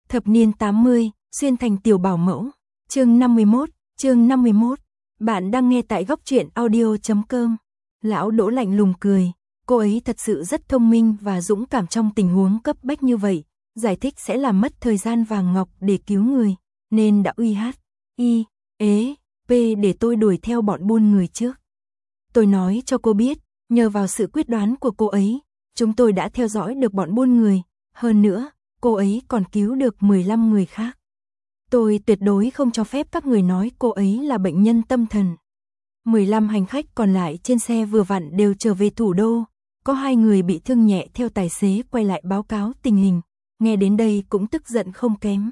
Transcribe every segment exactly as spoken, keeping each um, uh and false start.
Thập niên tám mươi, xuyên thành tiểu bảo mẫu. Chương năm mươi mốt, chương năm mươi mốt. Bạn đang nghe tại góc truyện audio chấm com. Lão Đỗ lạnh lùng cười, cô ấy thật sự rất thông minh và dũng cảm trong tình huống cấp bách như vậy, giải thích sẽ làm mất thời gian vàng ngọc để cứu người, nên đã uy hát, y, ế, p để tôi đuổi theo bọn buôn người trước. Tôi nói cho cô biết, nhờ vào sự quyết đoán của cô ấy, chúng tôi đã theo dõi được bọn buôn người, hơn nữa, cô ấy còn cứu được mười lăm người khác. Tôi tuyệt đối không cho phép các người nói cô ấy là bệnh nhân tâm thần. mười lăm hành khách còn lại trên xe vừa vặn đều trở về thủ đô, có hai người bị thương nhẹ theo tài xế quay lại báo cáo tình hình, nghe đến đây cũng tức giận không kém.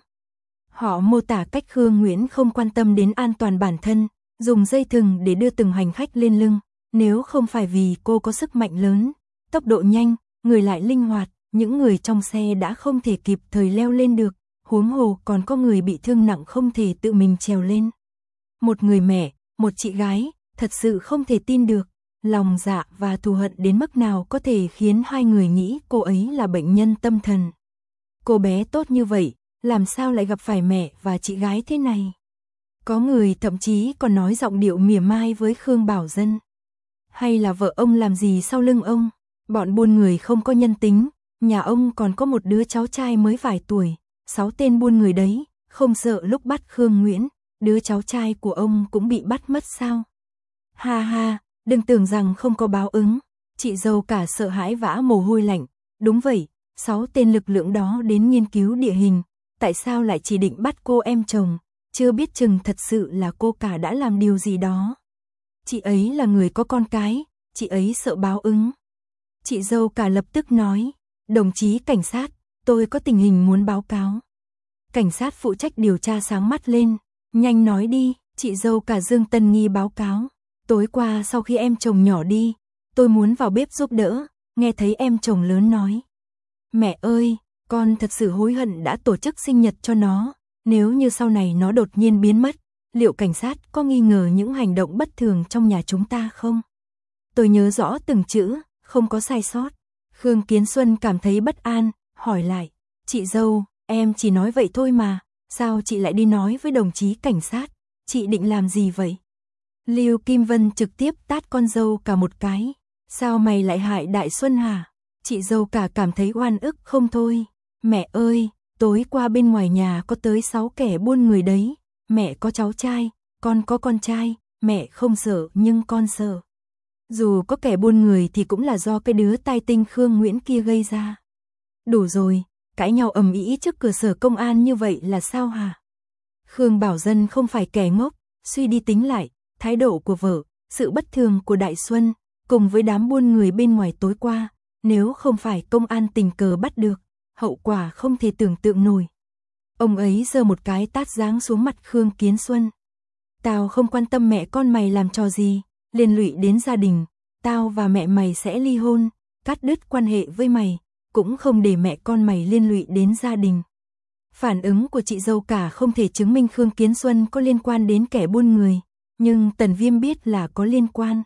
Họ mô tả cách Khương Nguyễn không quan tâm đến an toàn bản thân, dùng dây thừng để đưa từng hành khách lên lưng, nếu không phải vì cô có sức mạnh lớn, tốc độ nhanh, người lại linh hoạt, những người trong xe đã không thể kịp thời leo lên được, huống hồ còn có người bị thương nặng không thể tự mình trèo lên. Một người mẹ, một chị gái, thật sự không thể tin được, lòng dạ và thù hận đến mức nào có thể khiến hai người nghĩ cô ấy là bệnh nhân tâm thần. Cô bé tốt như vậy, làm sao lại gặp phải mẹ và chị gái thế này? Có người thậm chí còn nói giọng điệu mỉa mai với Khương Bảo Dân. Hay là vợ ông làm gì sau lưng ông? Bọn buôn người không có nhân tính, nhà ông còn có một đứa cháu trai mới vài tuổi, sáu tên buôn người đấy, không sợ lúc bắt Khương Nguyễn, đứa cháu trai của ông cũng bị bắt mất sao? Ha ha, đừng tưởng rằng không có báo ứng, chị dâu cả sợ hãi vã mồ hôi lạnh, đúng vậy, sáu tên lực lượng đó đến nghiên cứu địa hình, tại sao lại chỉ định bắt cô em chồng, chưa biết chừng thật sự là cô cả đã làm điều gì đó. Chị ấy là người có con cái, chị ấy sợ báo ứng. Chị dâu cả lập tức nói, đồng chí cảnh sát, tôi có tình hình muốn báo cáo. Cảnh sát phụ trách điều tra sáng mắt lên, nhanh nói đi, chị dâu cả Dương Tân Nghi báo cáo. Tối qua sau khi em chồng nhỏ đi, tôi muốn vào bếp giúp đỡ, nghe thấy em chồng lớn nói. Mẹ ơi, con thật sự hối hận đã tổ chức sinh nhật cho nó, nếu như sau này nó đột nhiên biến mất, liệu cảnh sát có nghi ngờ những hành động bất thường trong nhà chúng ta không? Tôi nhớ rõ từng chữ, không có sai sót. Khương Kiến Xuân cảm thấy bất an, hỏi lại, chị dâu, em chỉ nói vậy thôi mà, sao chị lại đi nói với đồng chí cảnh sát, chị định làm gì vậy? Lưu Kim Vân trực tiếp tát con dâu cả một cái, sao mày lại hại Đại Xuân hả? Chị dâu cả cảm thấy oan ức không thôi, mẹ ơi, tối qua bên ngoài nhà có tới sáu kẻ buôn người đấy, mẹ có cháu trai, con có con trai, mẹ không sợ nhưng con sợ. Dù có kẻ buôn người thì cũng là do cái đứa tai tinh Khương Nguyễn kia gây ra. Đủ rồi, cãi nhau ầm ĩ trước cửa sở công an như vậy là sao hả? Khương Bảo Dân không phải kẻ ngốc, suy đi tính lại, thái độ của vợ, sự bất thường của Đại Xuân, cùng với đám buôn người bên ngoài tối qua, nếu không phải công an tình cờ bắt được, hậu quả không thể tưởng tượng nổi. Ông ấy giơ một cái tát giáng xuống mặt Khương Kiến Xuân. Tao không quan tâm mẹ con mày làm trò gì, liên lụy đến gia đình, tao và mẹ mày sẽ ly hôn, cắt đứt quan hệ với mày, cũng không để mẹ con mày liên lụy đến gia đình. Phản ứng của chị dâu cả không thể chứng minh Khương Kiến Xuân có liên quan đến kẻ buôn người, nhưng Tần Viêm biết là có liên quan.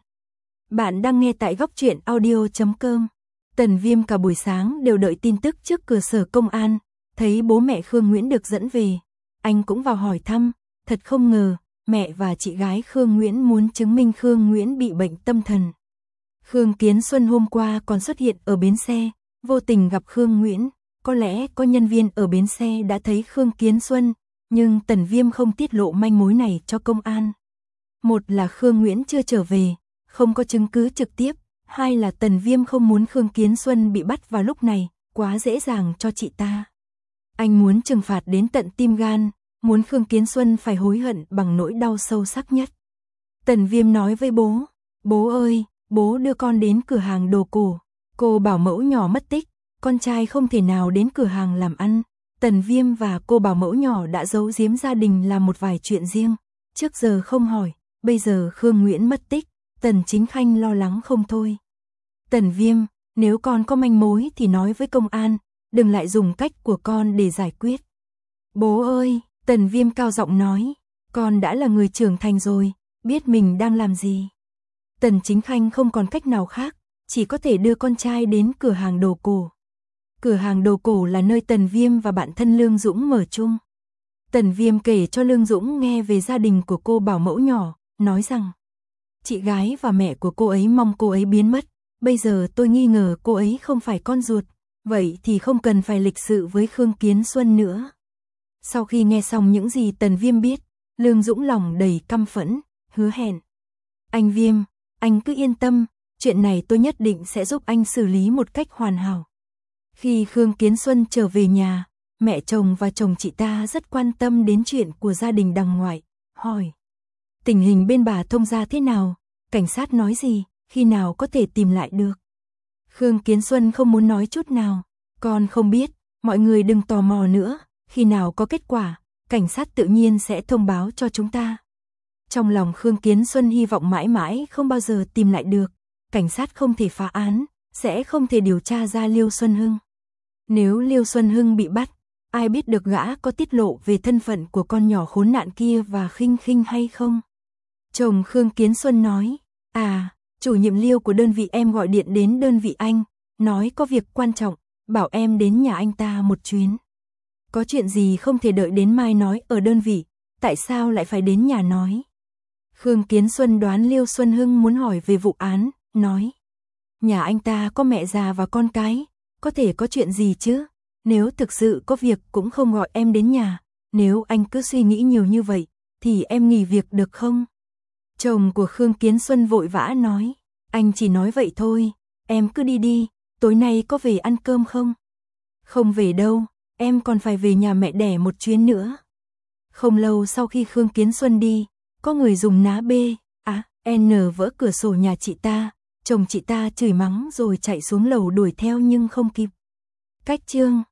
Bạn đang nghe tại góc truyện audio chấm com. Tần Viêm cả buổi sáng đều đợi tin tức trước cửa sở công an, thấy bố mẹ Khương Nguyễn được dẫn về, anh cũng vào hỏi thăm, thật không ngờ, mẹ và chị gái Khương Nguyễn muốn chứng minh Khương Nguyễn bị bệnh tâm thần. Khương Kiến Xuân hôm qua còn xuất hiện ở bến xe, vô tình gặp Khương Nguyễn, có lẽ có nhân viên ở bến xe đã thấy Khương Kiến Xuân, nhưng Tần Viêm không tiết lộ manh mối này cho công an. Một là Khương Nguyễn chưa trở về, không có chứng cứ trực tiếp, hai là Tần Viêm không muốn Khương Kiến Xuân bị bắt vào lúc này, quá dễ dàng cho chị ta. Anh muốn trừng phạt đến tận tim gan, muốn Khương Kiến Xuân phải hối hận bằng nỗi đau sâu sắc nhất. Tần Viêm nói với bố, bố ơi, bố đưa con đến cửa hàng đồ cổ, cô bảo mẫu nhỏ mất tích, con trai không thể nào đến cửa hàng làm ăn. Tần Viêm và cô bảo mẫu nhỏ đã giấu giếm gia đình làm một vài chuyện riêng, trước giờ không hỏi, bây giờ Khương Nguyễn mất tích, Tần Chính Khanh lo lắng không thôi. Tần Viêm, nếu con có manh mối thì nói với công an, đừng lại dùng cách của con để giải quyết. Bố ơi, Tần Viêm cao giọng nói, con đã là người trưởng thành rồi, biết mình đang làm gì. Tần Chính Khanh không còn cách nào khác, chỉ có thể đưa con trai đến cửa hàng đồ cổ. Cửa hàng đồ cổ là nơi Tần Viêm và bạn thân Lương Dũng mở chung. Tần Viêm kể cho Lương Dũng nghe về gia đình của cô bảo mẫu nhỏ, nói rằng chị gái và mẹ của cô ấy mong cô ấy biến mất. Bây giờ tôi nghi ngờ cô ấy không phải con ruột, vậy thì không cần phải lịch sự với Khương Kiến Xuân nữa. Sau khi nghe xong những gì Tần Viêm biết, Lương Dũng lòng đầy căm phẫn, hứa hẹn. Anh Viêm, anh cứ yên tâm, chuyện này tôi nhất định sẽ giúp anh xử lý một cách hoàn hảo. Khi Khương Kiến Xuân trở về nhà, mẹ chồng và chồng chị ta rất quan tâm đến chuyện của gia đình đằng ngoại, hỏi. Tình hình bên bà Thông gia thế nào? Cảnh sát nói gì? Khi nào có thể tìm lại được? Khương Kiến Xuân không muốn nói chút nào. Con không biết, mọi người đừng tò mò nữa. Khi nào có kết quả, cảnh sát tự nhiên sẽ thông báo cho chúng ta. Trong lòng Khương Kiến Xuân hy vọng mãi mãi không bao giờ tìm lại được. Cảnh sát không thể phá án, sẽ không thể điều tra ra Liêu Xuân Hưng. Nếu Liêu Xuân Hưng bị bắt, ai biết được gã có tiết lộ về thân phận của con nhỏ khốn nạn kia và Khinh Khinh hay không? Chồng Khương Kiến Xuân nói, à, chủ nhiệm Liêu của đơn vị em gọi điện đến đơn vị anh, nói có việc quan trọng, bảo em đến nhà anh ta một chuyến. Có chuyện gì không thể đợi đến mai nói ở đơn vị, tại sao lại phải đến nhà nói? Khương Kiến Xuân đoán Liêu Xuân Hưng muốn hỏi về vụ án, nói. Nhà anh ta có mẹ già và con cái, có thể có chuyện gì chứ? Nếu thực sự có việc cũng không gọi em đến nhà, nếu anh cứ suy nghĩ nhiều như vậy, thì em nghỉ việc được không? Chồng của Khương Kiến Xuân vội vã nói, anh chỉ nói vậy thôi, em cứ đi đi, tối nay có về ăn cơm không? Không về đâu, em còn phải về nhà mẹ đẻ một chuyến nữa. Không lâu sau khi Khương Kiến Xuân đi, có người dùng ná B, à, N vỡ cửa sổ nhà chị ta, chồng chị ta chửi mắng rồi chạy xuống lầu đuổi theo nhưng không kịp. Cách chương